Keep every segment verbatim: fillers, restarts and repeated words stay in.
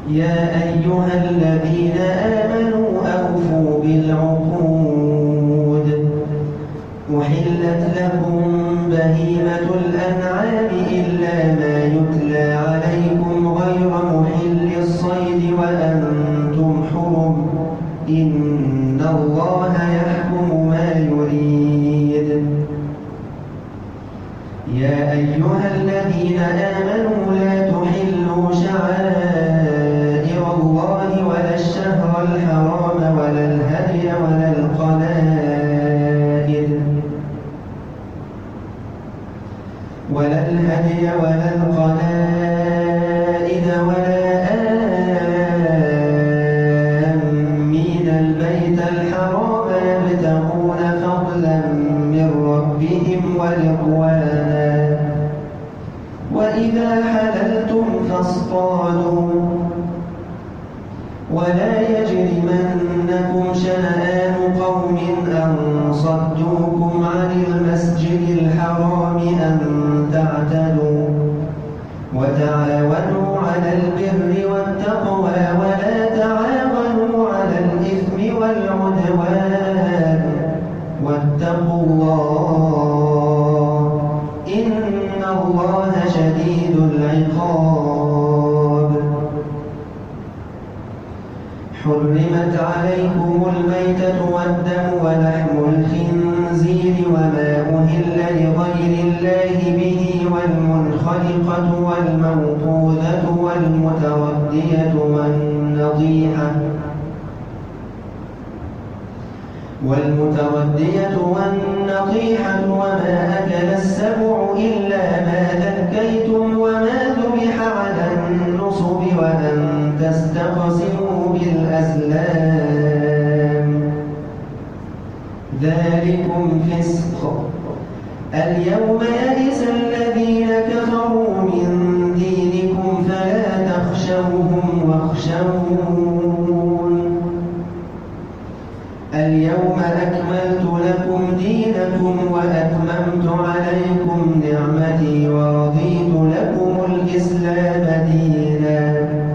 يا أيها الذين آمنوا أوفوا بالعقود أحلت لكم بهيمة الأنعام إلا ما يتلى عليكم غير محل الصيد وأنتم حرم إن الله يحكم ما يريد. يا أيها الذين آمنوا لا تحلوا شعائر الله ولا الشهر الحرام ولا الهدي ولا القلائد ولا الهدي ولا القلائد ولا آمين البيت الحرام يبتغون فضلا من ربهم ورضوانا وإذا حللتم فاصطادوا ولا يجرمنكم شنآن قوم أن صدوكم عن المسجد الحرام أن تعتدوا وتعاونوا على البر والتقوى ولا تعاونوا على الإثم والعدوان واتقوا الله إن الله شديد العقاب. حرمت عليكم الميتة والدم ولحم الخنزير وما أهل لغير الله به والمنخلقة والموقوذة والمتردية والنطيحة والمتردية والنطيحة وما أكل السبع إلا ما ذكيتم وما ذبح على النصب وأن تستقسموا بالأزلام ذلكم فسق. اليوم يئس الذين كفروا من دينكم فلا تخشوهم واخشون اليوم أكملت لكم دينكم وأتممت عليكم نعمتي ورضيت لكم الإسلام دينا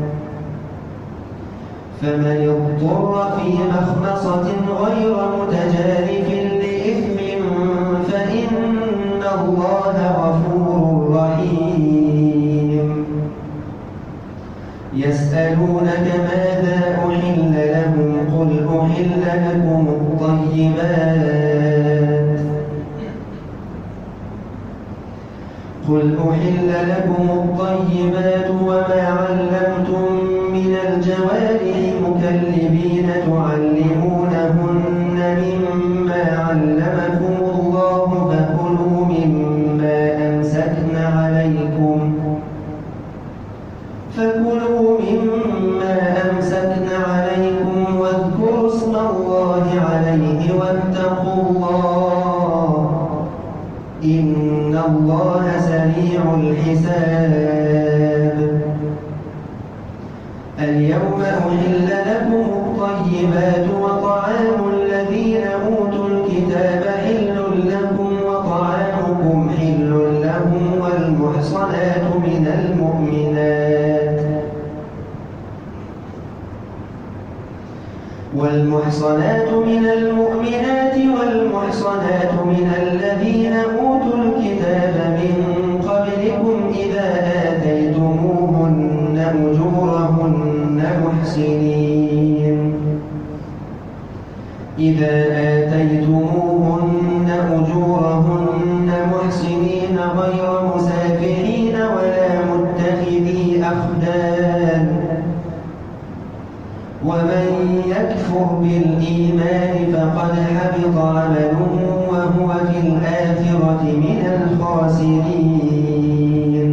فمن اضطر في مخمصة غير متجانف لإثم فإن الله غفور رحيم. يسألونك ماذا أحل لهم قل أحل لكم الطيبات قل أحل لكم الطيبات وما علمتم من الجوارح مكلبين تعلمونهن مما علمكم الله فكلوا مما أمسكن عليكم فكلوا مما أمسكن عليكم واذكروا اسم الله عليه واتقوا الله إن الله سريع الحساب. اليوم أحل لكم الطيبات وطعام الذين أوتوا الكتاب حل لكم وطعامكم حل لهم والمحصنات من المؤمنات والمحصنات من المؤمنات والمحصنات من الذين أوتوا الكتاب من قبلكم إذا آتيتموهن أجورهن محسنين إذا آتيتموهن أجورهن محسنين غير مسافحين ولا متخذي أخدان ومن يكفر بالإيمان فقد حبط عمله وهو في الآخرة من الخاسرين.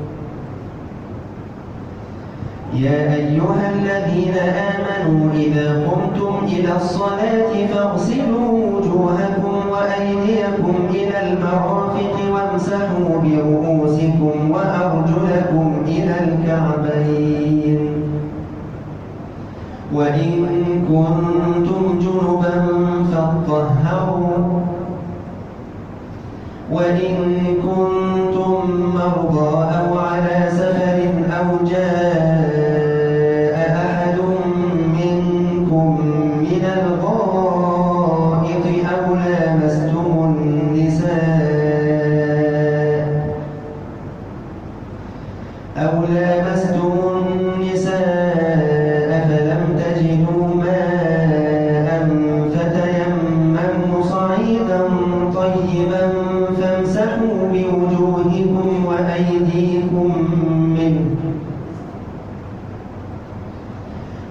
يا أيها الذين آمنوا إذا قمتم إلى الصلاة فاغسلوا وجوهكم وأيديكم إلى المرافق وامسحوا برؤوسكم وأرجلكم إلى الكعبين وإن كنتم جنبا فاطهروا وإن كنتم مرضى أو على سفر أو جاء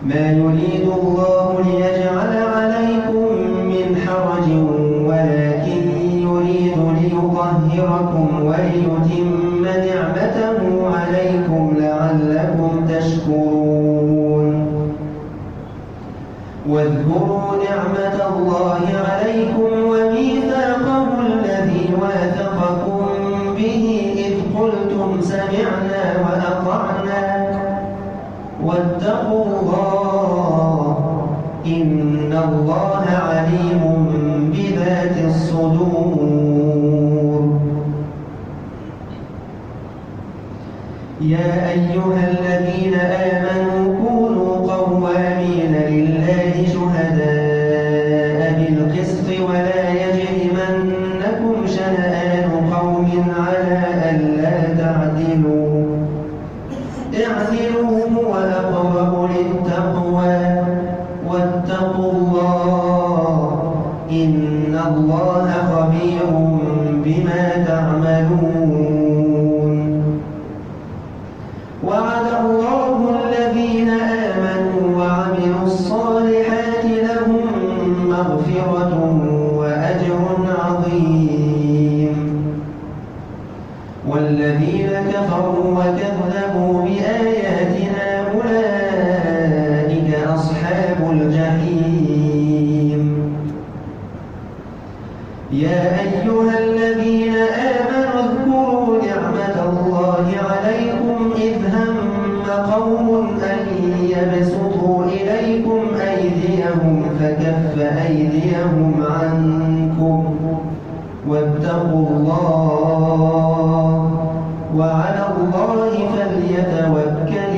ما يريد الله ليجعل عليكم من حرج ولكن يريد ليطهركم وليتم نعمته عليكم لعلكم تشكرون واذكروا نعمة الله عليكم وميثاقه الذي واثقكم به إذ قلتم سمعنا وأطعنا واتقوا الله إن الله عليم بذات الصدور يا أيها الذين آمنوا كونوا قوامين لله شهداء بالقسط ولا يجرمنكم شنآن قوم على ألا تعدلوا اعدلوا هو أقرب للتقوى واتقوا الله إن الله خبير بما تعملون وعد الله الذين آمنوا وعملوا الصالحات لهم مغفرة وأجر عظيم والذين كفروا وكذبوا بآياتنا أولئك أصحاب الجحيم يا أيها الذين آمنوا اذكروا نعمة الله عليكم إذ هم قوم أن يبسطوا إليكم أيديهم فكف أيديهم عنكم واتقوا الله وعلى الله فليتوكل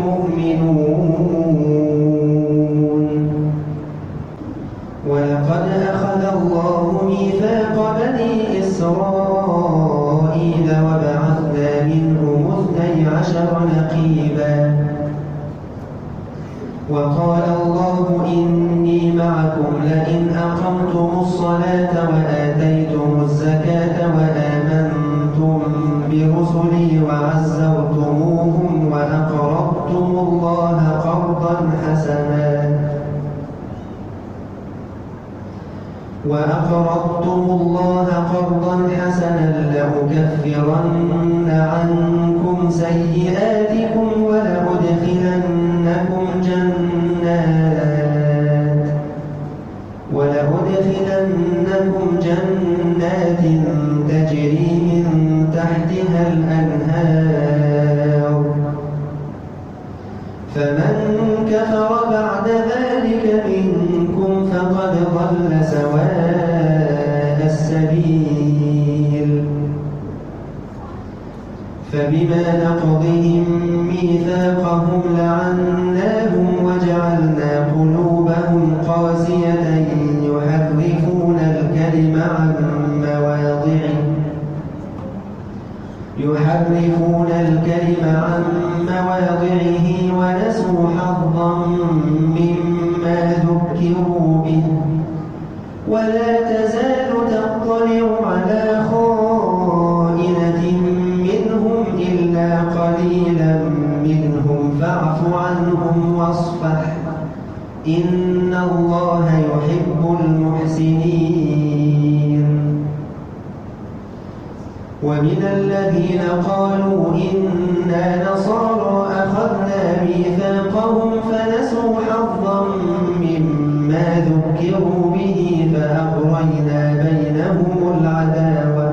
المؤمنون ولقد أخذ الله ميثاق بني إسرائيل وبعثنا منهم اثني عشر نقيبا وقال الله إني معكم لئن أقمتم الصلاة وآتيتم الزكاة وآمنتم برسلي وعزرتموهم وأقرضتم الله قرضا حسنا وأقرضتم الله قرضا حسنا لأكفرن عنكم سيئاتكم ولأدخلنكم جنات ولأدخلنكم جنات تجري من تحتها الأنهار فمن كفر بعد ذلك منكم فقد ضل سواء السبيل فبما نقضهم ميثاقهم لعناهم وجعلنا قلوبهم قاسية يحرفون الكلم عن مواضعه يحرفون الكلم عن مواضعه ونسوا حظا مما ذكروا به ولا تزال تطلع على خائنة منهم إلا قليلا منهم فاعف عنهم واصفح إن الله يحب المحسنين ومن الذين قالوا إنا نصارى أخذنا ميثاقهم فنسوا حظا مما ذكروا به فأغرينا بينهم العداوة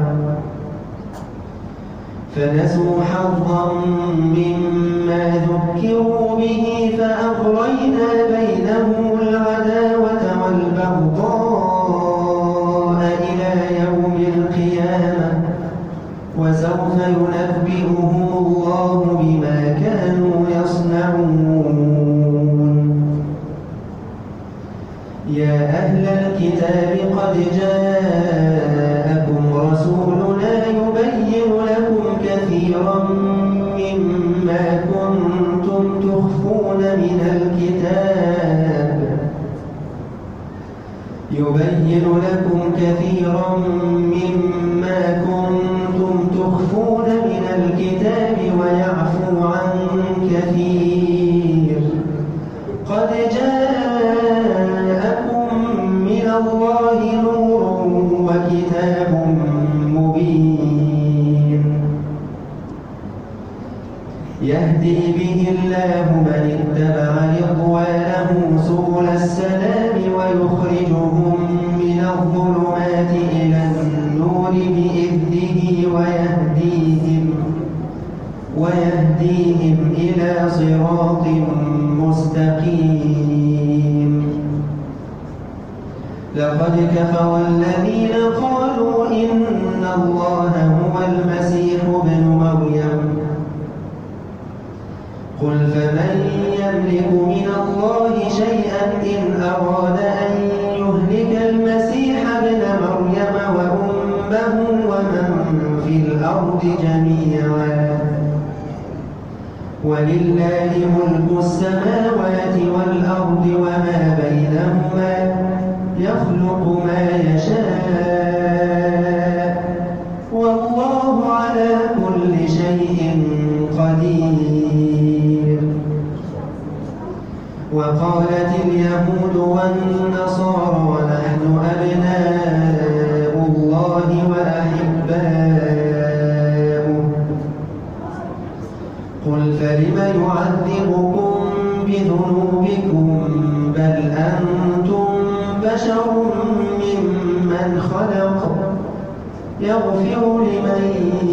فنسوا حظا مما ذكروا به فأغرينا بينهم العداوة والبغضاء إلى يوم القيامة وسوف ينبئهم الله بما كانوا يصنعون يا أهل الكتاب قد جاءكم رسولنا يبين لكم كثيرا مما كنتم تخفون من الكتاب يبين لكم كثيرا مما كنتم تخفون من الكتاب ويعفو عن كثير قد صراط مستقيم. لقد كفر الذين قالوا إن الله هو المسيح ابن مريم. قل فمن يملك من الله شيئا إن أراد أن يهلك المسيح ابن مريم وأمه ومن في الأرض جميعا. ولله ملك السماوات والأرض وما بينهما يخلق ما يشاء والله على كل شيء قدير. وقالت اليهود والنصارى نحن أبناء الله وأحباؤه. قل فلم يعذبكم بذنوبكم بل أنتم بشر ممن خلق يغفر لمن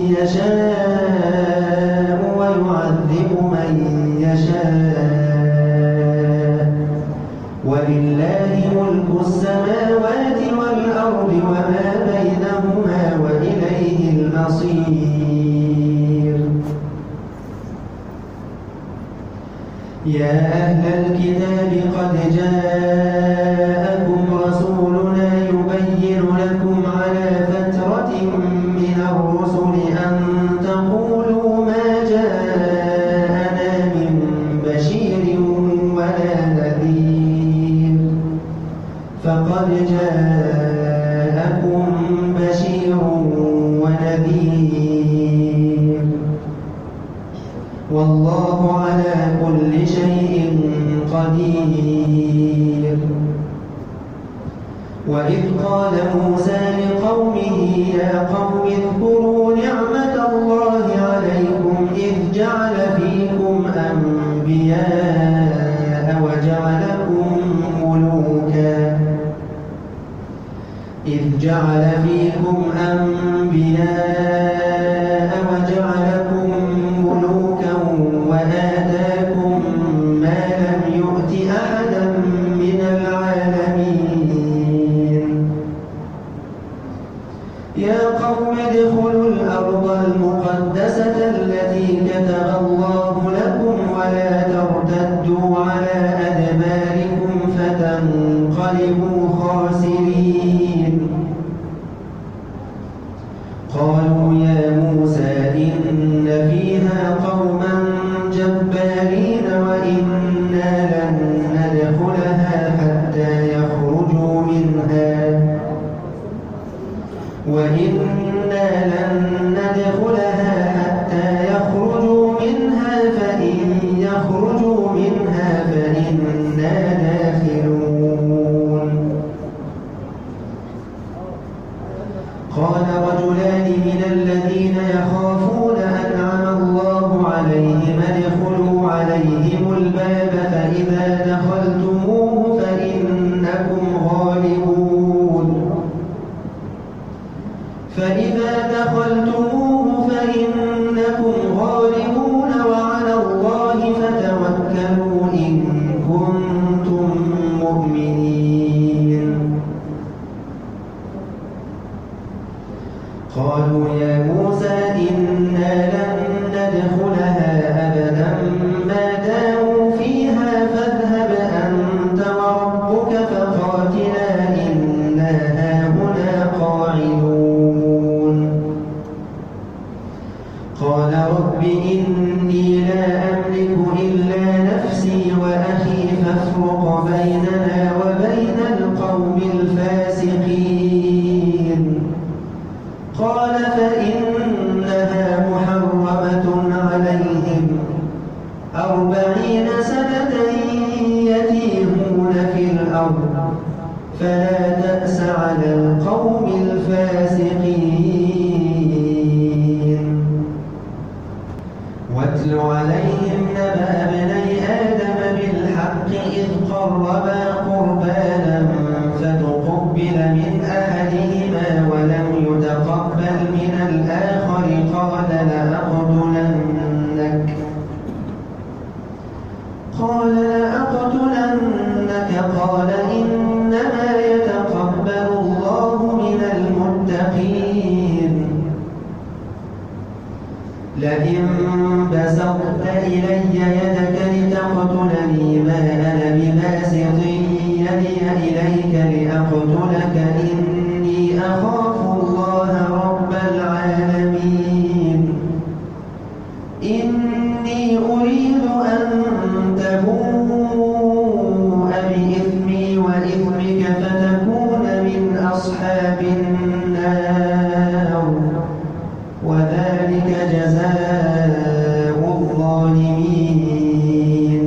يشاء ويعذب من يشاء ولله ملك السماوات والأرض وما بينهما وإليه المصير. يا أهل الكتاب قد جاءكم رسولنا يبين لكم على فترة من الرسل أن تقولوا ما جاءنا من بشير ولا نذير فقد جاءكم بشير ونذير والله على كل شيء قدير. وإذ قال موسى لقومه يا قوم اذكروا نعمة الله عليكم إذ جعل فيكم أنبياء وجعلكم ملوكا إذ جعل فيكم أنبياء وجعلكم ملوكا وآتاكم ما لم يؤت أحدا من العالمين. يا قوم ادخلوا الأرض المقدسة التي كتب الله لكم ولا ترتدوا على أدباركم فتنقلبوا خاسرين. قالوا يا موسى إن فيها قوما جبارين وإنا لن ندخلها حتى يخرجوا منها وإنا لن ندخلها حتى يخرجوا منها فإن يخرجوا منها فإنا داخلون. قال رجلان من الذين يخافون أنعم الله عليهم ادخلوا عليهم الباب فإذا دخلتموه فإنكم غالبون فإذا دخلتموه فإنكم غالبون وعلى الله فتوكلوا إن كنتم مؤمنين. قالوا يا موسى إنا لن ندخلها أبدا ما داموا فيها فاذهب أنت وربك فقاتلا إنا هاهنا قاعدون. قال رب إني لا أملك إلا نفسي وأخي فافرق بيننا وبين القوم الفاسقين. قال فإنها محرمة عليهم أربعين سنة يتيهون في الأرض فلا تأس على القوم الفاسقين. واتل عليهم نبأ ابني آدم بالحق إذ قربا قربانا فتقبل من أحدهما ولم يتقبل من الآخر قال لأقتلنك. قال فإنما يتقبل الله من المتقين. والذين جاهدوا فينا لنهدينهم سبلنا وإن الله لمع المحسنين. والذين جاهدوا فينا لنهدينهم سبلنا وإن الله لمع المحسنين. والذين جاهدوا فينا لنهدينهم سبلنا وإن الله لمع المحسنين. لأقتلنك قال إنما يتقبل الله من المتقين لئن بسطت إلي يدك لتقتلني ما أنا بباسط يدي إليك لأقتلك إني أخاف الله رب العالمين إني أريد أن تبوء بإثمي وإثمك فتكون من أصحاب النار وذلك جزاء الظالمين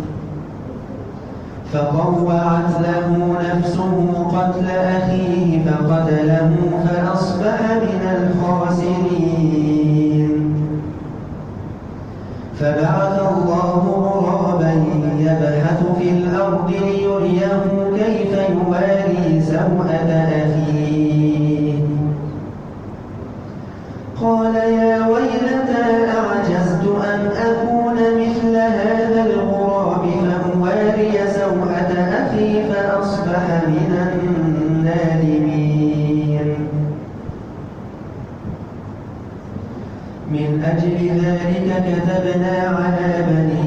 فطوعت له نفسه قتل أخيه فقتله فأصبح من الخاسرين فبعث الله غرابا يبحث في الأرض ليريه كيف يواري سوءة أخيه قال يا ويلتى أعجزت أن أكون مثل هذا الغراب فأواري سوءة أخي فأصبح من النادمين من أجل ذلك كتبنا على بني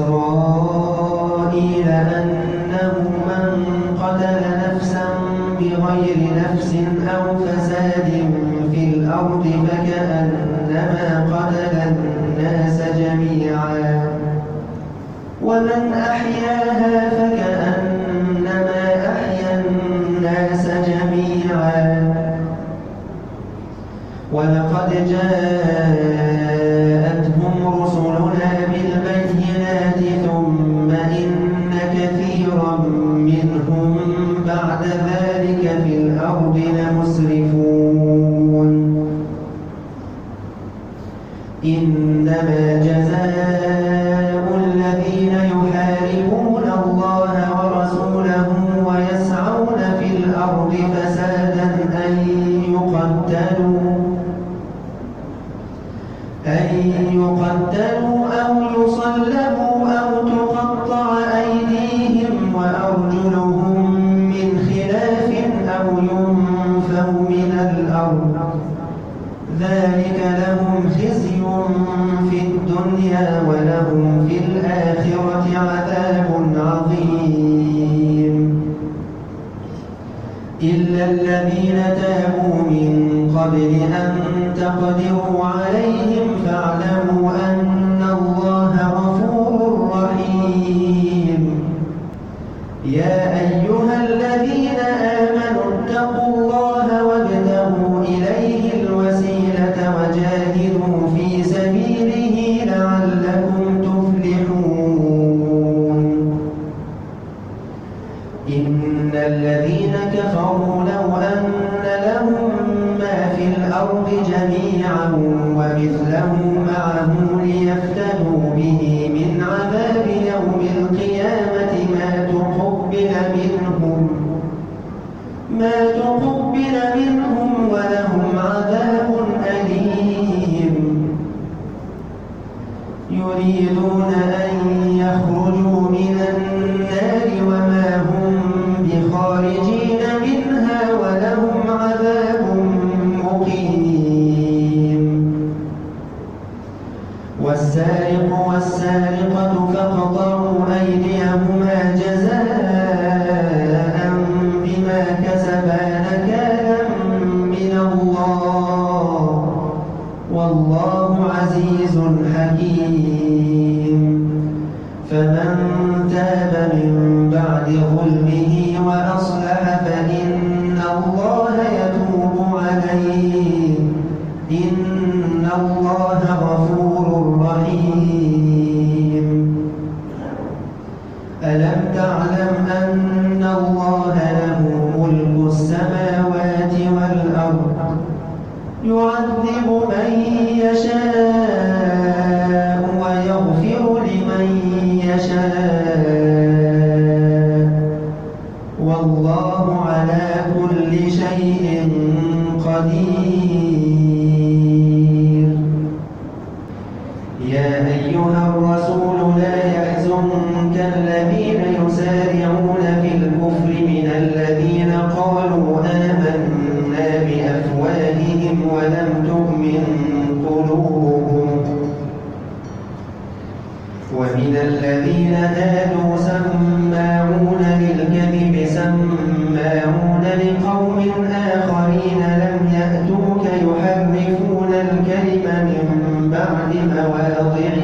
إسرائيل أنه من قتل نفسا بغير نفس أو فساد في الأرض فكأنما قتل الناس جميعا ومن أحياها فكأنما أحيا الناس جميعا ولقد جاءتهم رسلنا بالبينات ثم إن كثيرا منهم بعد ذلك في الأرض لمسرفون إنما جزاء الذين يحاربون الله ورسوله ويسعون في الأرض فسادا أن يقتلوا أن يقتلوا أو يصلبوا أو تقطع أيديهم وأرجلهم من خلاف أو ينفوا من الأرض ذلك لهم خزي في الدنيا ولهم في الآخرة عذاب عظيم إلا الذين تابوا من قبل أن تقدروا عليهم فاعلموا أن الله غفور رحيم يا أيها الذين آمنوا اتقوا الله وابتغوا إليه الوسيلة وجاهدوا في سبيله لعلكم تفلحون إن الذين كفروا لو أن لهم ما في الأرض جميعا ومثله معه ليفتدوا به من عذاب يوم القيامة ما تقبل منهم ما تقبل منهم ولهم عذاب أليم يريدون أن يخرجوا من النار وما هم بخارجين منها ولهم عذاب مقيم والسارق والسارقة فاقطعوا أيديهما جزاء بما كسبا نكالا من الله والله عزيز حكيم فمن تاب من بعد ظلمه وأصلح فإن الله يتوب عليه إن الله غفور رحيم ألم تعلم أن الله له ملك السماوات والأرض يعذب من يشاء ويغفر لمن يشاء والله على كل شيء قدير يا أيها الرسول لا يحزنك الذين الذين يسارعون في الكفر من الذين قالوا آمنا بأفواههم ولم تؤمن قلوبهم ومن الذين هادوا سماعون للكذب سماعون لقوم آخرين لم يأتوك يحرفون الكلم من بعد مواضعه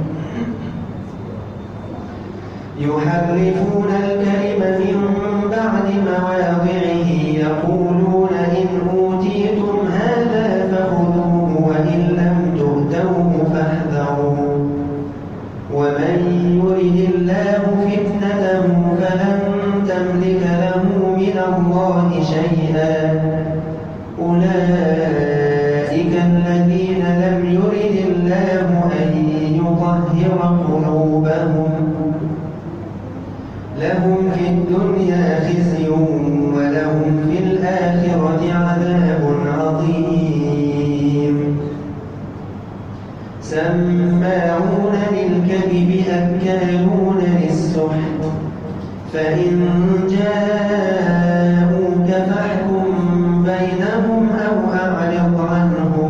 يحرفون الكلم من بعد مواضعه يقولون إن أوتيتم هذا فخذوه وإن لم تؤتوه فاحذروا ومن يرد الله فتنته فلن تملك له من الله شيئا أولئك الذين لم يرد الله أن يطهر قلوبهم لهم في الدنيا خزي ولهم في الآخرة عذاب عظيم سماعون للكذب أكالون للسحت فإن جاءوك فاحكم بينهم أو أعرض عنهم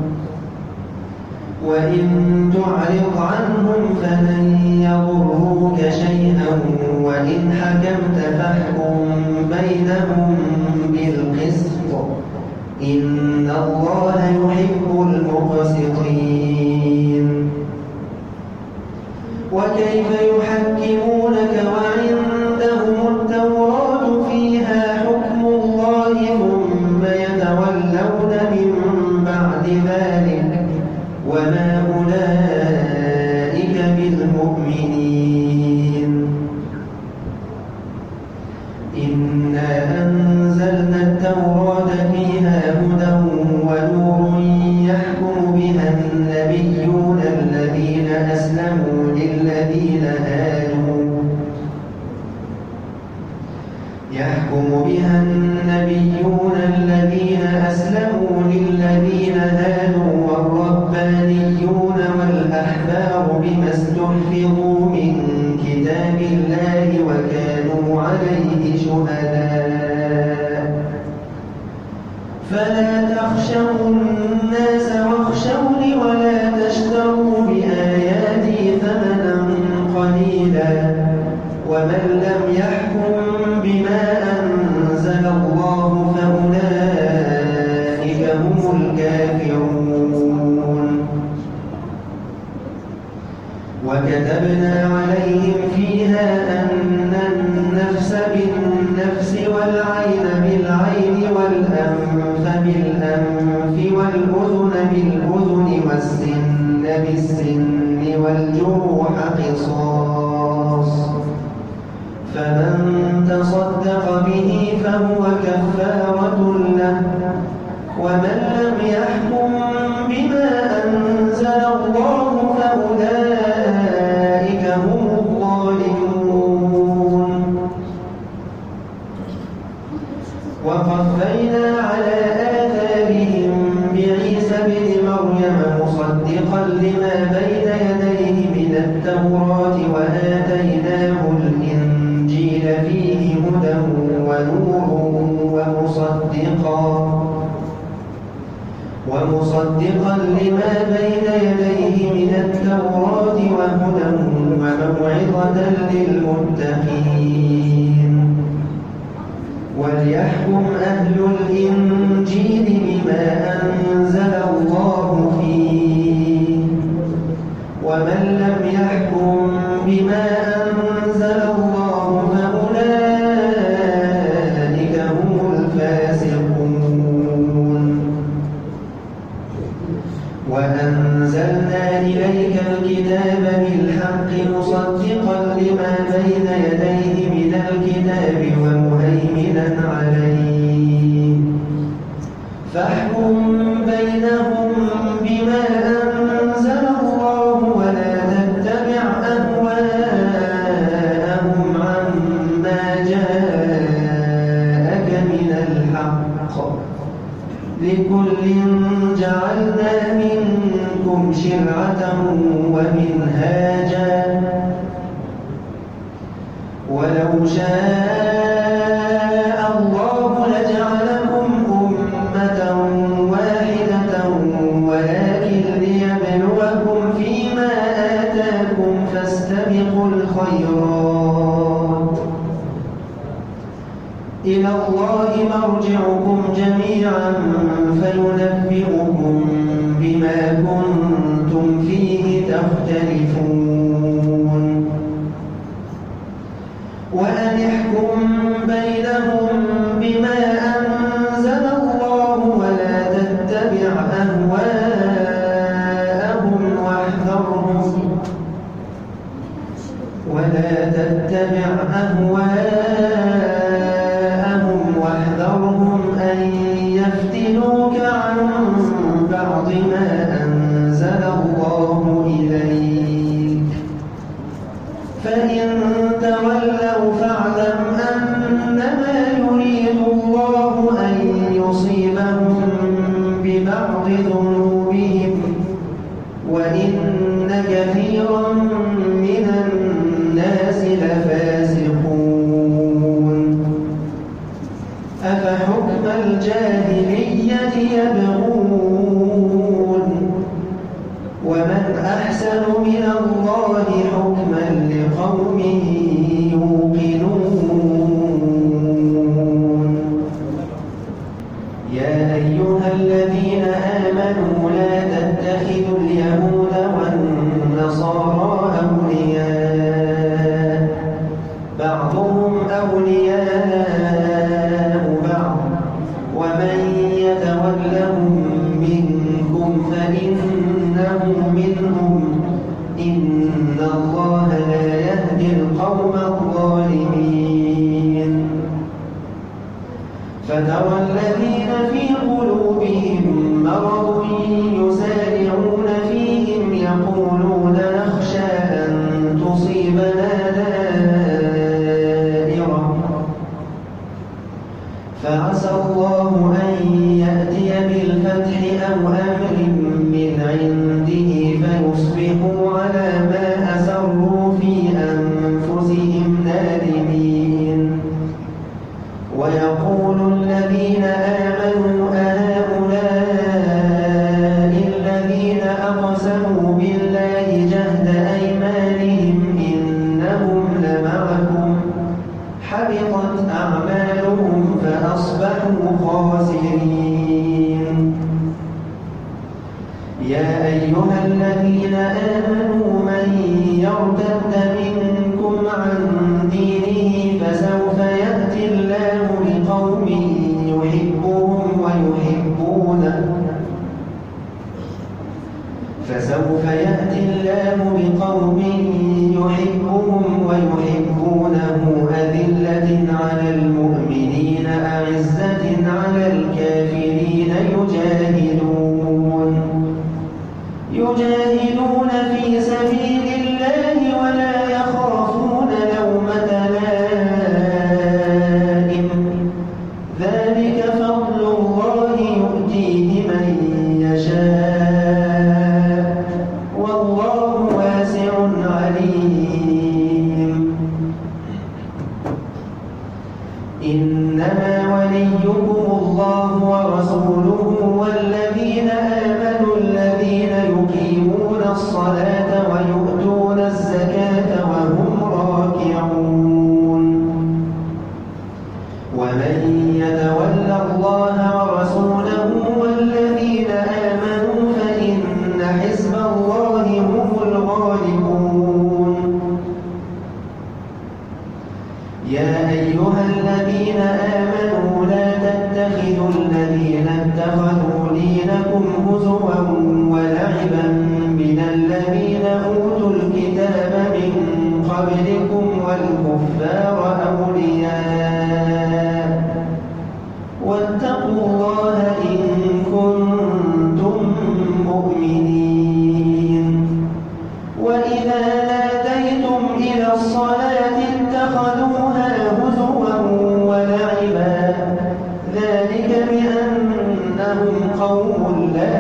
وإن تعرض عنهم فلن يضروك شيئا وإن حكمت فاحكم بينهم بالقسط إن الله يحب المقسطين وكيف يحكمونك وعندهم التوراة فيها حكم الله ثم يتولون من بعد ذلك وما أولئك بالمؤمنين إنا أنزلنا التوراة فيها هدى ونور يحكم بها النبيون الذين أسلموا للذين هادوا يحكم بها النبيون الذين أسلموا للذين هادوا والربانيون والأحبار بما استحفظوا من كتاب الله وكانوا عليه شهداء فلا تخشوا الناس واخشوني ولا تشتروا بآياتي ثمنا قليلا ومن لم يحكم بما أنزل الله فأولئك هم الكافرون وكتبنا عليهم فيها أن النفس بالنفس والعين بالعين والأنف بالأنف والأذن بالأذن والسن بالسن والجروح قصاص فمن تصدق به فهو كفارة له ومن لم يحكم بما أنزل الله فأولئك هم الظالمون وقفينا على آثارهم بعيسى ابن مريم مصدقا لما بين يديه من التوراة وآتيناه الإنجيل فيه هدى ونور ومصدقا ومصدقا لما بين يديه من التوراة وهدى وموعظة للمتقين وليحكم أهل الإنجيل بما أنزل الله فيه ومن لم يحكم بما أنزل الله فأولئك هم الفاسقون وأنزلنا إليك الكتاب بالحق مصدقا لما بين يديه من الكتاب ومهيمنا عليه فاحكم بينهم بما أنزل الله ولا تتبع أهواءهم عما جاءك من الحق لكل جعلنا منكم شرعة ومنهاجا ولو شاء الله لجعلكم أمة واحدة ولكن ليبلوكم فيما آتاكم فاستبقوا الخيرات إلى الله مرجعكم جميعا فينبئكم بما كنتم فيه تختلفون وأن احكم بينهم بما أنزل الله ولا تتبع أهواءهم واحذرهم ولا تتبع أهواءهم واحذرهم أن يفتنوك عن بعض ما أنزل الله إليك فإن تولوا فاعلم أنما يريد الله أن يصيبهم ببعض ذنوبهم وإن كثيرا من الناس لفاسقون أفحكم الجاهلية يبغون ومن أحسن من الله حكما لقوم يوقنون يا أيها الذين آمنوا لا تتخذوا اليهود والنصارى أولياء بعضهم أولياء بعض ومن يتولهم منكم فإنه منهم إن الله لا يهدي القوم الظالمين فترى الذين في قلوبهم مرض يسارعون فيهم يقولون نخشى أن تصيبنا دائرة فعسى الله أن يأتي بالفتح أو أمر من عنده فيصبحوا على ما أسروا في أنفسهم نادمين ويقول الذين آمنوا أهؤلاء الذين أقسموا بالله جهد أيمانهم إنهم لمعكم حبطت أعمالهم فأصبحوا خاسرين يا أيها الذين آمنوا من يرتد منكم عن دينه فسوف يأتي الله بقوم يحبهم ويحبونه فسوف يأتي الله بقوم يحبهم ويحبونه أذلة على المؤمنين أعزة على الكافرين يجاهدون يجاهدون في سبيل الله ولا يخافون لومة لائم ذلك فضل الله يؤتيه من يشاء والله واسع عليم إنما وليكم الله ورسوله والذين آمنوا الذين يقيمون الصلاة ويؤتون الزكاة وهم راكعون ومن يتول الله ورسوله والذين آمنوا فإن حزب الله هم الغالبون يا أيها الذين آمنوا لا تتخذوا الذين اتخذوا دينكم هزوا ولعبا من الذين أوتوا الكتاب من قبلكم والكفار أولياء واتقوا الله إن كنتم مؤمنين وإذا ناديتم إلى الصلاة اتخذوها هزوا ولعبا ذلك بأنهم قوم لا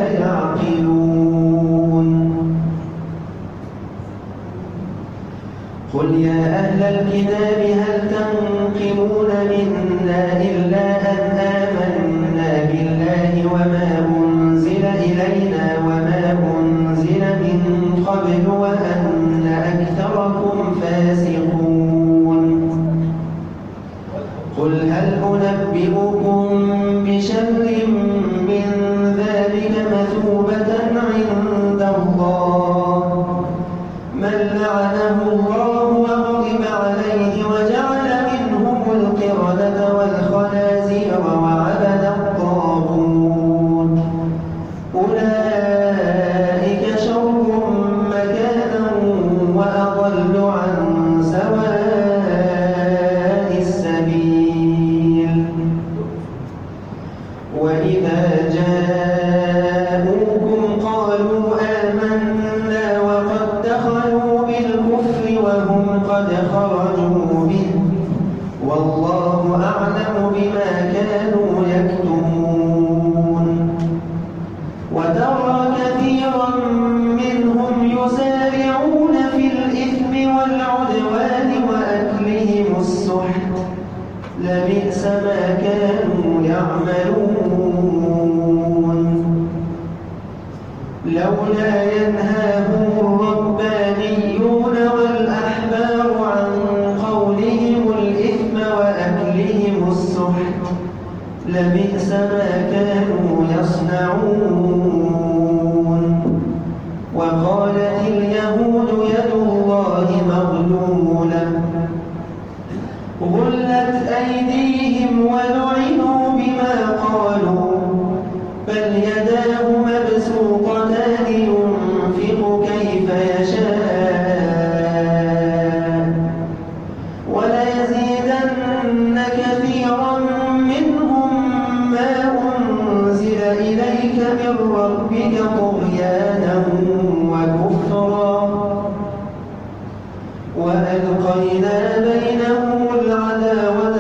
يعقلون قل يا أهل الكتاب هل تنقمون منا إلا أن آمنا بالله وما أنزل إلينا وما أنزل من قبل وأن أكثركم فاسقون قل هل أنبئكم بشر من ذلك مثوبة عند الله من لعنه الله وغضب عليه وجعل منهم القردة والخنازير وعبد الطاغوت أولئك شر مكانا وأضل عن سواء السبيل وإذا جاءوكم قالوا آمنا وقد دخلوا بالكفر وهم قد خرجوا به والله أعلم بما كانوا يكتمون وترى كثيرا منهم يسارعون في الإثم والعدوان وأكلهم السحت لبئس ما كانوا يعملون لولا ينهاهم الربانيون والأحبار عن قولهم الإثم وأكلهم السحت لبئس ما كانوا يصنعون وقالت اليهود يد الله مغلولة غلت أيديهم ولعنوا بما قالوا بل يداه مبسوطتان ينفق كيف يشاء وليزيدن كثيرا منهم ما أنزل إليك من ربك طغيانا وكفرا وألقينا بينهم العداوة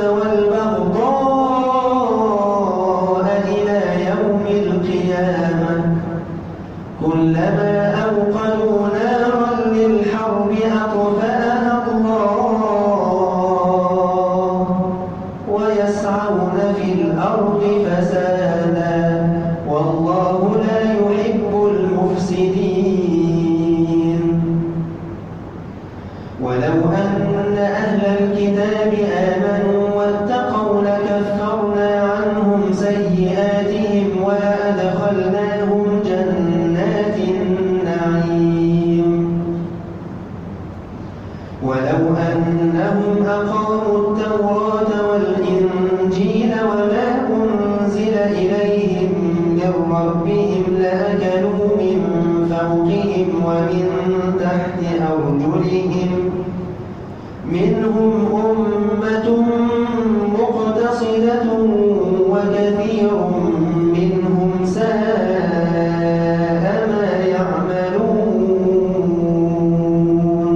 والبغضاء إلى يوم القيامة كلما أوقدوا نارا للحرب أطفأها الله ويسعون في الأرض فسادا والله لا يحب المفسدين ولو أن أهل الكتاب آمنوا واتقوا لكفرنا عنهم سيئاتهم ولأدخلناهم جنات النعيم ولو أنهم أقاموا التوراة والإنجيل وما أنزل إليهم من ربهم لأكلوا من فوقهم ومن تحت أرجلهم منهم أمة مقتصدة وكثير منهم ساء ما يعملون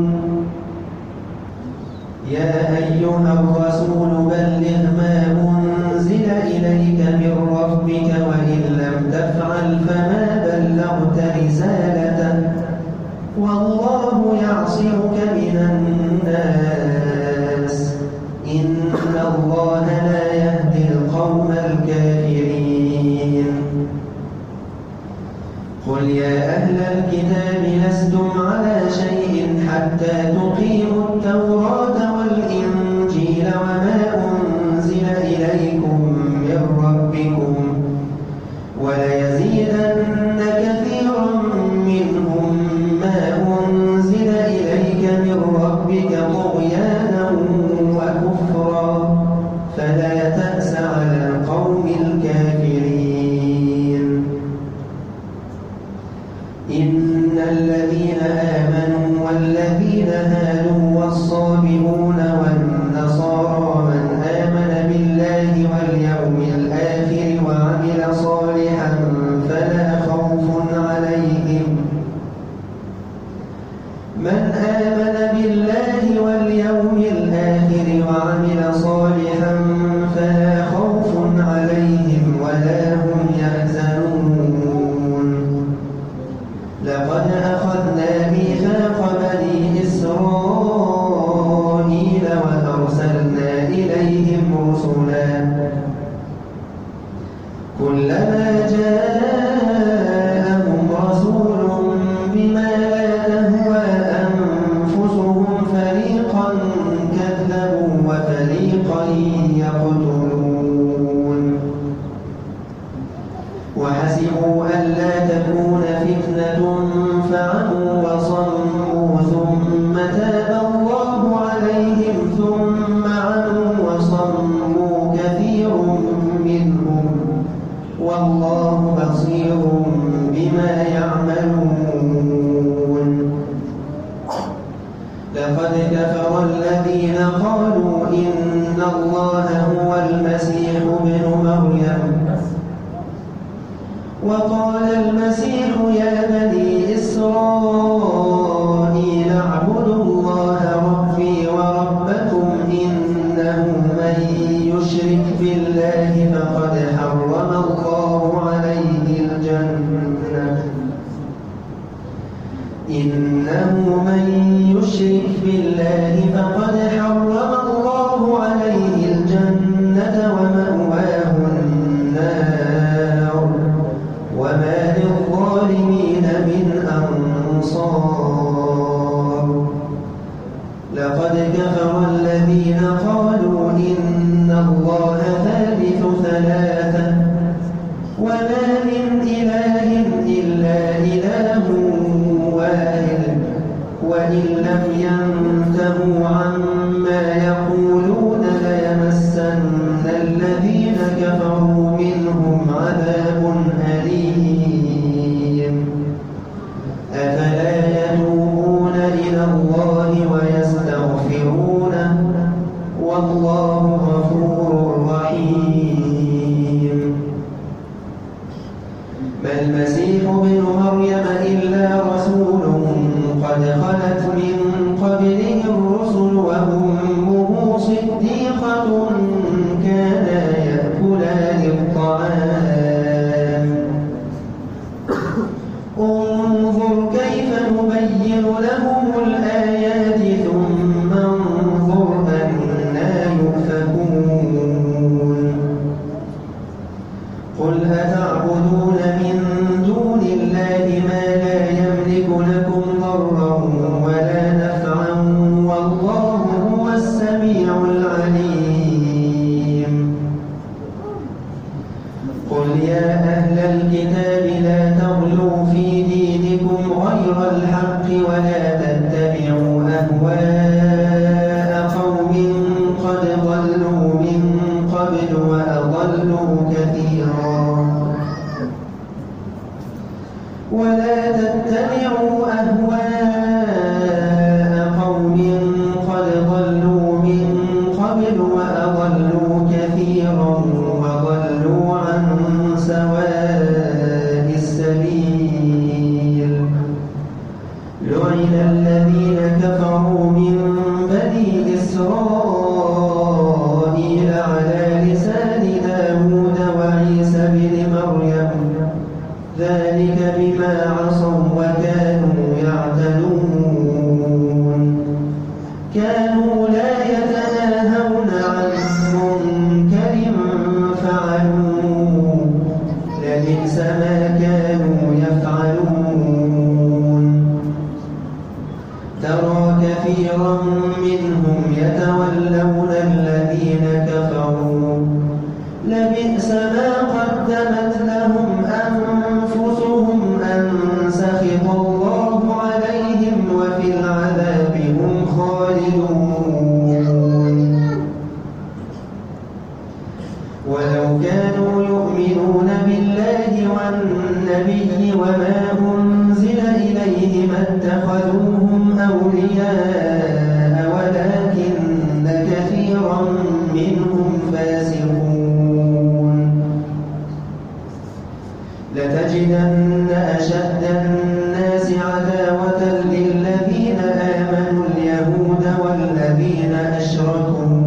يا أيها الرسول بلغ ما أنزل إليك من ربك وإن لم تفعل فما بلغت رسالته والله يعصمك من الناس إن الله لا يهدي القوم الكافرين قل يا أهل الكتاب لستم على شيء حتى تقيموا التوراة والإنجيل وما أنزل إليكم من ربكم وليزيدن كثيرا منهم ما أنزل إليك من ربك طغيانا وكفرا فلا تأس على القوم الكافرين إن الذين آمنوا والذين هادوا والصابئون والنصارى من آمن بالله واليوم الآخر وعمل صالحا فلا خوف عليهم من آمن بالله واليوم الآخر وعمل صالحا فلا خوف عليهم ولا هم يحزنون لقد أخذنا ميثاق بني إسرائيل قالوا إن الله هو المسيح ابن مريم وقال المسيح يا بني إسرائيل اعبدوا الله ربي وربكم إنه من يشرك بالله فقد حرم الله عليه الجنة إنه من يشرك بالله فقد حرم الله عليه الجنة ومأواه النار وما للظالمين من أنصار لقد كفر الذين قالوا إن الله ثالث ثلاثة وما من إله إلا إله واحد وإن لم ينتهوا عما يقولون ليمسن الذين كفروا منهم عذاب أليم أفلا يتوبون إلى الله ويستغفرونه والله غفور رحيم ما المسيح ابن مريم إلا رسول قد خلت من قبله الرسل وأمه صديقة كانا يأكلان الطعام انظر كيف نبين لهم الآيات ثم انظر أنى يؤفكون قل أتعبدون من دون الله ما لا يملك لكم ضرا ولا نفعا والله هو السميع العليم قل يا أهل الكتاب لا تغلوا في دينكم غير الحق ولا تتبعوا أهواء قوم قد ضلوا من قبل وأضلوا كثيرا ولا تتبعوا أهواء قوم قد ضلوا من قبل وأضلوا كثيرا وضلوا عن سواء السبيل لعن الذين كفروا من بني إسرائيل على لسان داود وعيسى بن مريم ذلك بما عصوا وكانوا يعتدون كانوا لا يتناهون عن منكر فعلوه لبئس ما كانوا يفعلون ترى كثيرا منهم يتولون الذين كفروا لبئس ما قدمت لهم أنفسهم أن سخط الله عليهم وفي العذاب هم خالدون ولو كانوا يؤمنون بالله والنبي وما أنزل إليه ما اتخذوهم أولياء ولكن كثيرا منهم فاسقون لتجدن أشد الناس عداوة للذين آمنوا اليهود والذين أشركوا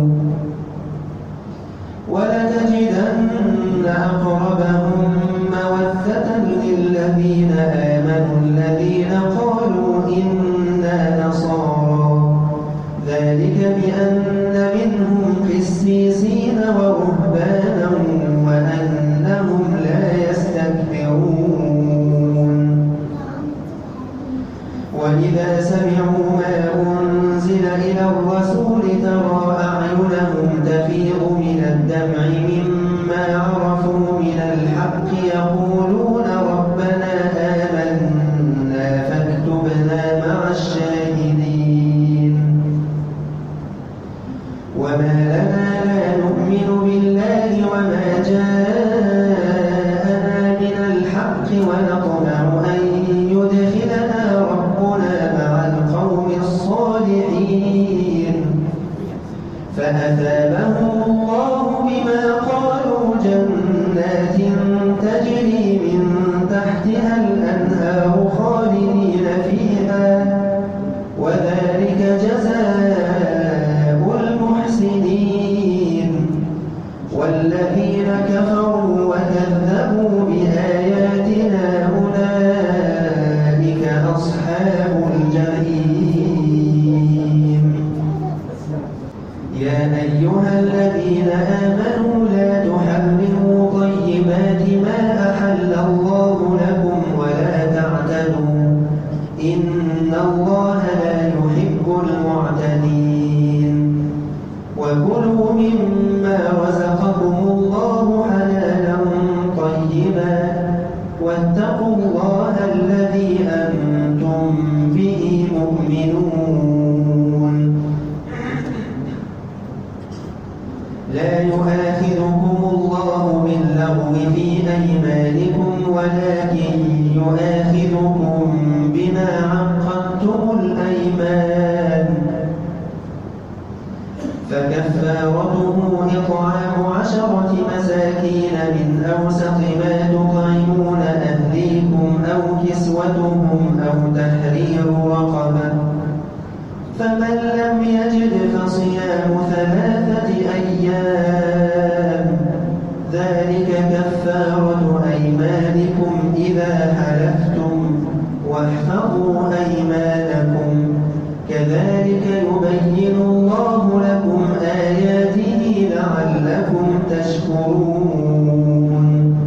ولتجدن أقربهم مودة للذين آمنوا الذين قالوا إنا نصارى ذلك بأن منهم قسيسين ورهبانا وأنهم لا يستكبرون وإذا سمعوا ما أنزل إلى الرسول ترى أعينهم تفيض من الدمع مما عرفوا من الحق يقولون ربنا آمنا فاكتبنا مع الشاهدين وما لنا لا نؤمن بالله وما جاءنا من الحق ونطمع أن يدخلنا ربنا مع القوم الصالحين فأثابهم الله بما قالوا جنات تجري من تحتها الأنهار خالدين فيها وذلك جزاء المحسنين والذين كفروا وكذبوا بآياتنا أولئك أصحاب الجحيم يا أيها الذين آمنوا لا تحرموا طيبات ما أحل الله لكم ولا تعتدوا إن الله لا يحب المعتدين وكلوا مما رزقكم الله حلالا طيبا واتقوا الله الذي أنتم به مؤمنون لا يؤاخذكم الله باللغو في أيمانكم ولكن يؤاخذكم بما عقدتم الأيمان فكفارته إطعام عشرة مساكين من أوسط ما تطعمون أهليكم أو كسوتهم أو تحرير رقبة فمن لم يجد فصيام ثلاثة أيام ذلك كفارة أيمانكم إذا حلفتم واحفظوا أيمانكم كذلك يبين الله لكم آياته لعلكم تشكرون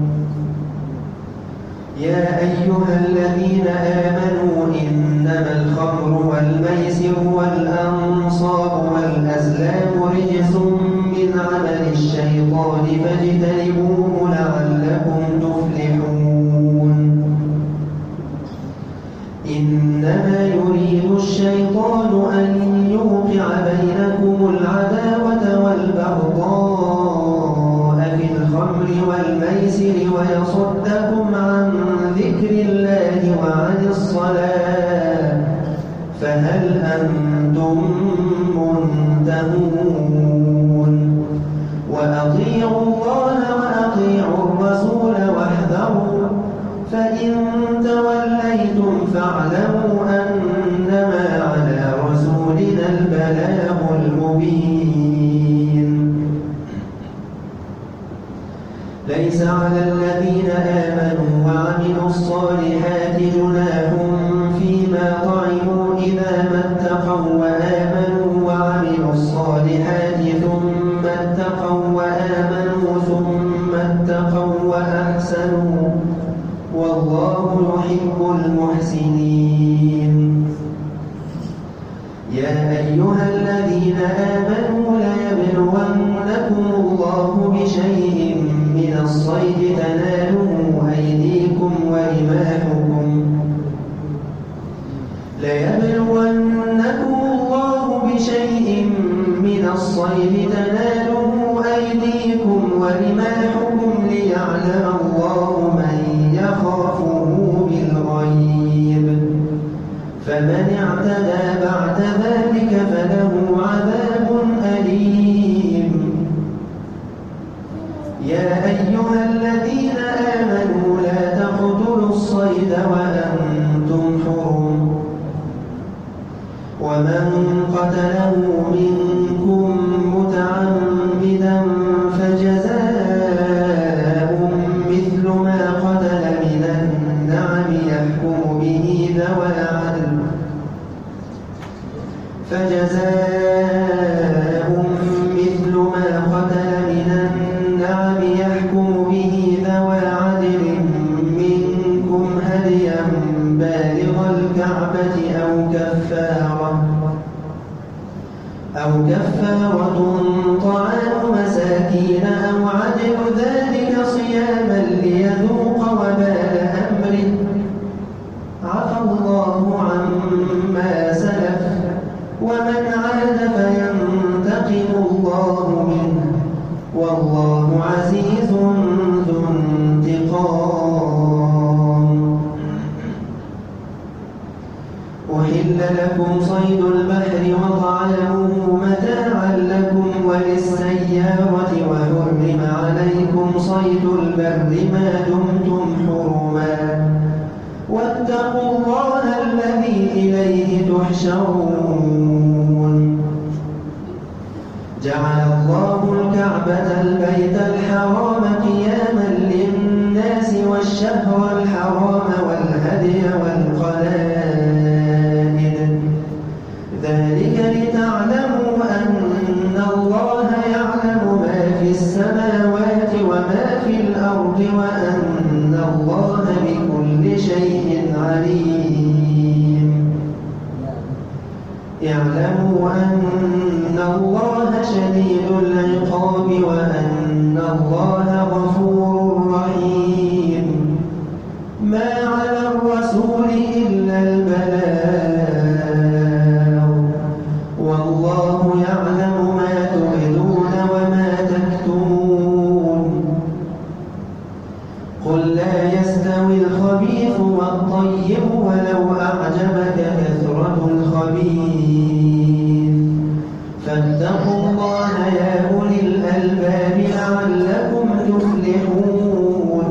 يا أيها الذين آمنوا إنما الخمر والميسر والأنصاب والأزلام رجس من عمل الشيطان فاجتنبوه لعلكم تفلحون إنما يريد الشيطان أن يوقع بينكم العداوة والبغضاء في الخمر والميسر ويصدكم عن ذكر الله وعن الصلاة فهل أنتم منتهون وأطيعوا الله وأطيعوا الرسول واحذروا فإن توليتم فاعلموا أنما على رسولنا البلاغ المبين ليس على الذين آمنوا وعملوا الصالحات جناح فيما طعموا إذا ما اتقوا وآمنوا وعملوا الصالحات ثم اتقوا وآمنوا ثم اتقوا وأحسنوا والله يحب المحسنين يا أيها الذين آمنوا ليبلونكم الله بشيء من الصيد تناله أيديكم ورماحكم ليبلونكم الله بشيء من الصيد تناله أيديكم ورماحكم ليعلم الله من يخافه بالغيب فمن اعتدى بعد ذلك فله عذاب أليم يا أيها الذين آمنوا لا تقتلوا الصيد وأنتم حرم ومن قتله منكم متعمدا فجزاء مثل ما قتل من النعم يحكم به ذوى عدل فجزاء مثل ما قتل من النعم يحكم به ذوى عدل منكم هديا بالغ الكعبة أو كفارة أو كفارة طعام مساكين أو عدل ذلك صياما ليذوق وبال أمره عفى الله عما سلف ومن عاد فينتقم الله منه والله عزيز ذو انتقام أحل لكم صيد البحر وطعامه متاعا لكم وللسيارة وحرم عليكم صيد البر ما دمتم حرما واتقوا الله الذي إليه تحشرون جعل الله الكعبة البيت الحرام قياما للناس والشهر الحرام والهدي والقلائد ذلك لتعلموا أن الله يعلم ما في السماوات وما في الأرض وأن الله بكل شيء عليم يعلموا أن الله شديد العقاب وأن الله غفور رحيم ما على الرسول إلا البلاغ والله يعلم ما تبدون وما تكتمون قل لا يستوي الخبيث والطيب ولو أعجبك كثرة الخبيث فاتقوا الله يا أولي الألباب لعلكم تفلحون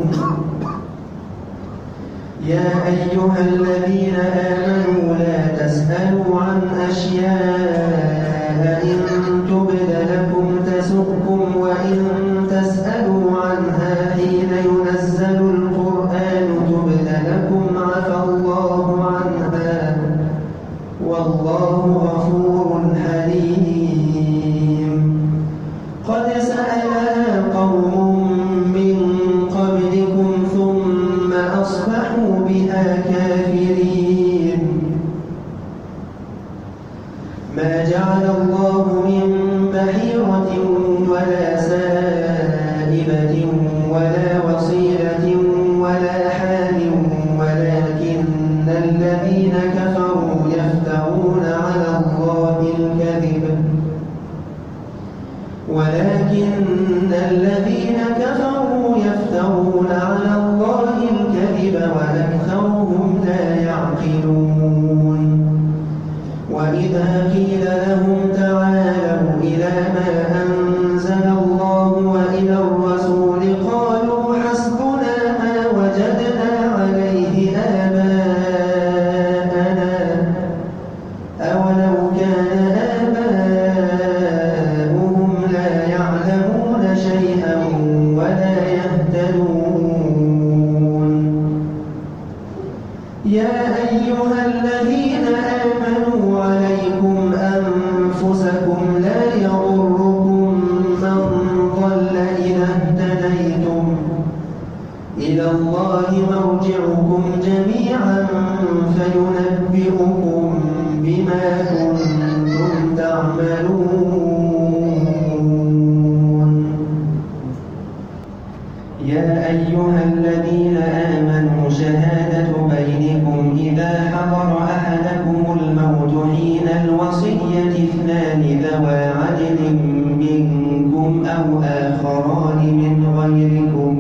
يا أيها الذين آمنوا لا تسألوا عن أشياء إن تبد لكم تسؤكم وإن تسألوا عنها حين ينزل القرآن تبد لكم عفى الله عنها والله غفور حليم قد سألها قوم من قبلكم ثم أصبحوا بها كافرين ما جعل الله من بحيرة ولا سائبة ولا وصيلة ولا حام ولكن الذين كفروا يفترون على الله الكذب ولكن الذين كفروا يفترون على الله الكذب وأكثرهم لا يعقلون وإذا قيل لهم تعالوا إلى ما أنزل الله وإلى الرسول قالوا حسبنا ما وجدنا عليه آباءنا أولو كان آباؤهم لا يعلمون شيئا ولا يهتدون يا أيها الذين آمنوا عليكم أنفسكم لا يضركم من ضل إذا اهتديتم إلى الله مرجعكم جميعا فينبئكم بما كنتم تعملون يا أيها الذين آمنوا شهادة بينكم إذا حضر أحدكم الموت حين الوصية اثنان ذوى عدل منكم أو آخران من غيركم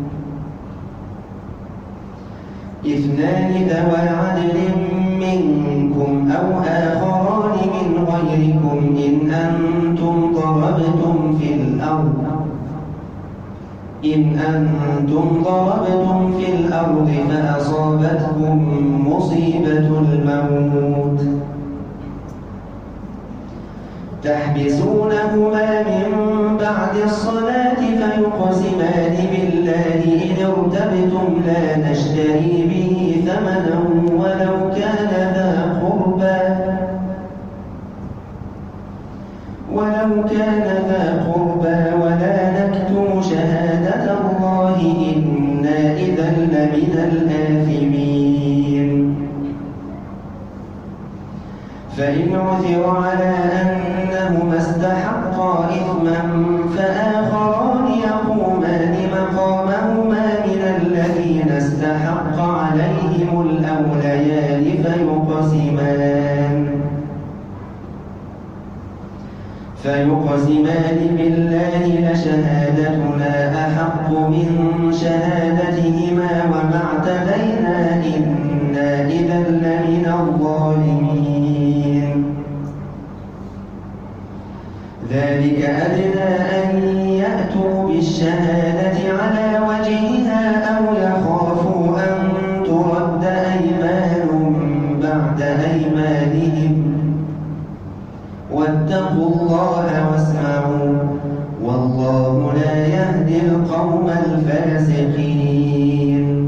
اثنان ذوى عدل منكم أو آخران من غيركم إن أنتم ضربتم في الأرض إن أنتم ضربتم في الأرض فأصابتكم مصيبة الموت تحبسونهما من بعد الصلاة فيقسمان بالله إن ارتبتم لا نشتري به ثمنا ولو كان ذا قربى ولو كان ذا قربى ولا نكتم شهادة الله إنا إذا لمن الآثمين فإن عثر على أنهما استحقا إثما فآخران يقومان مقامهما من الذين استحق عليهم الأوليان فيقسمان فيقسمان بالله لشهادتنا أحق من شهادتهما وما اعتدينا إنا إذا لمن الظالمين ذلك أدنى أن يأتوا بالشهادة على وجهها أو يخافوا أن ترد أيمان بعد أيمانهم واتقوا الله واسمعوا والله لا يهدي القوم الفاسقين.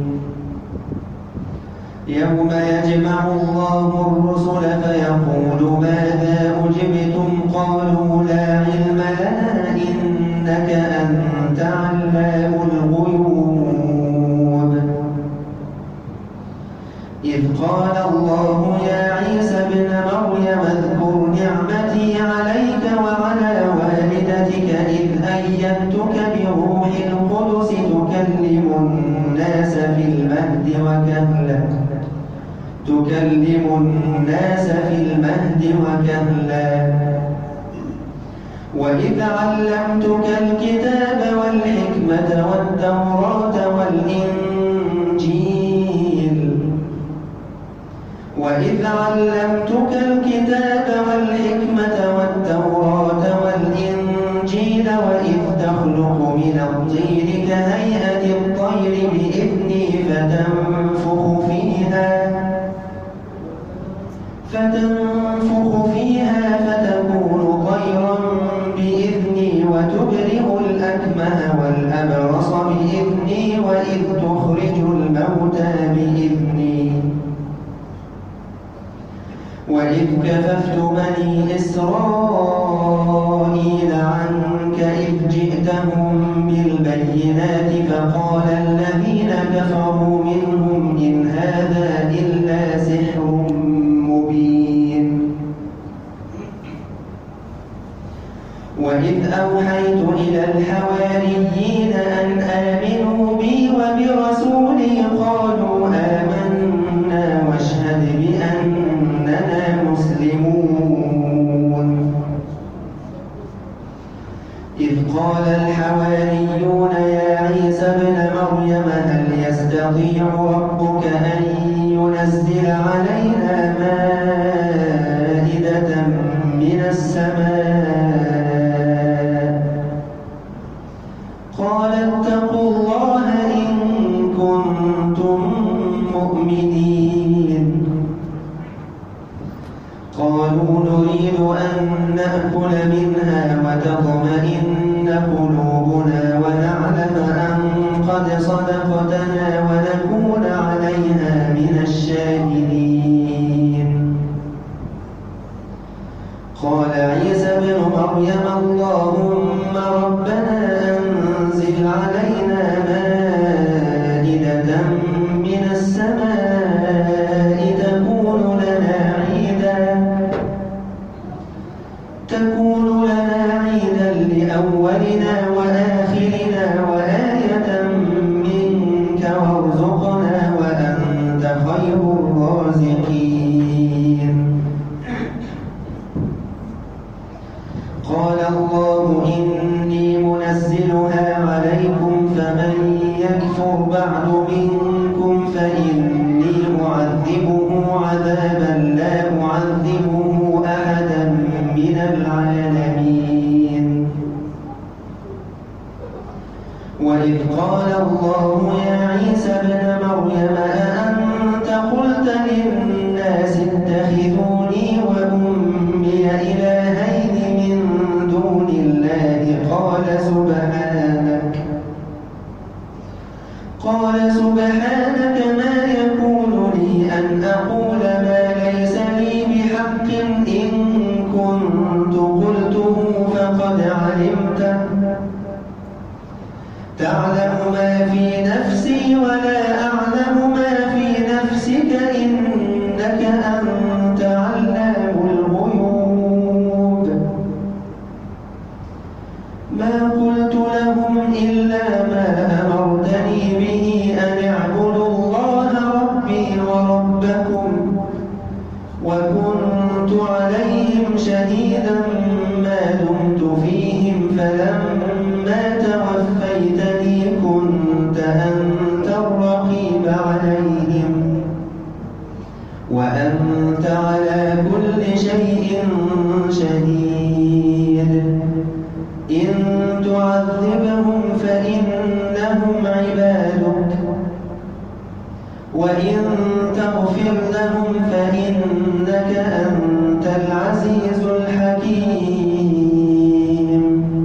يوم يجمع الله الرسل فيقول ماذا أجبتم قالوا لا علم لنا إنك أنت علام الغيوب. إذ قال الله يا عيسى ابن مريم اذكر نعمتي عليك وعلى والدتك إذ أيدتك بروح القدس تكلم الناس في المهد وكهلا تكلم الناس في المهد وكهلا وإذ علمتك الكتاب والحكمة والتوراة والإنجيل وإذ علمتك الكتاب والحكمة والتوراة والإنجيل وإذ تخلق من الطين كهيئة الطير بإذني فتنفخ فيها فتنفخ فيها فتكون طيرا بإذني وتبرئ الأكمه والأبرص بإذني وإذ تخرج الموتى بإذني وإذ كففت بني إسرائيل عنك إذ جئتهم بالبينات فقال الذين كفروا منهم إن هذا إلا سحر مبين. وإذ أوحيت إلى الحواريين أن آمنوا بي وبرسولي قالوا آمنا واشهد بأننا مسلمون. إذ قال الحواريون يا عيسى ابن مريم هل يستطيع ربك أن ينزل علينا مائدة من السماء قال اتقوا الله إن كنتم مؤمنين. قالوا نريد أن نأكل منها وتطمئن قلوبنا ونعلم أن قد صدقتنا ونكون عليها من الشاهدين. قال عيسى ابن مريم اللهم ربنا أنزل علينا مائدة من السماء تكون لنا عيدا تكون لنا عيدا لأولنا وآخرنا وآية منك وارزقنا وأنت خير الرازقين. قال الله إني منزلها عليكم فمن يكفر بعد منكم فإني أعذبه عذابا لا أعذبه أحدا من العالمين. وإذ قال الله يا عيسى ابن مريم أأنت قلت للناس اتخذوني وأمي إلهين من دون الله قال سبحانك قال سبحانك ما يكون لي أن أقول ما ليس لي بحق إن كنت قلته فقد علمته تعلم ما في نفسي ولا أعلم ما في نفسك إنك أنت علام الغيوب. ما قلت لهم إلا ما أمرتني به أن اعبدوا الله ربي وربكم وكنت عليهم شهيدا ما دمت فيهم فلما توفيتني كنت أنت الرقيب عليهم وأنت على كل شيء شهيد. تعذبهم فإنهم عبادك وإن تغفر لهم فإنك أنت العزيز الحكيم.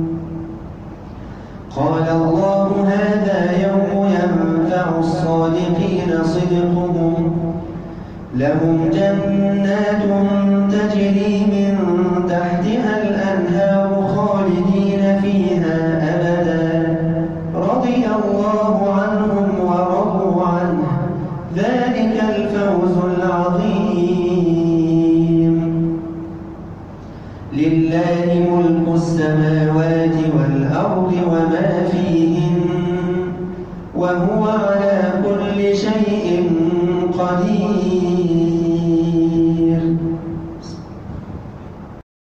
قال الله هذا يوم ينفع الصادقين صدقهم لهم جنات تجري من تحتها الأنهار خالدين فيها أبدا رضي الله عنهم ورضوا عنه ذلك الفوز العظيم. لله ملك السماوات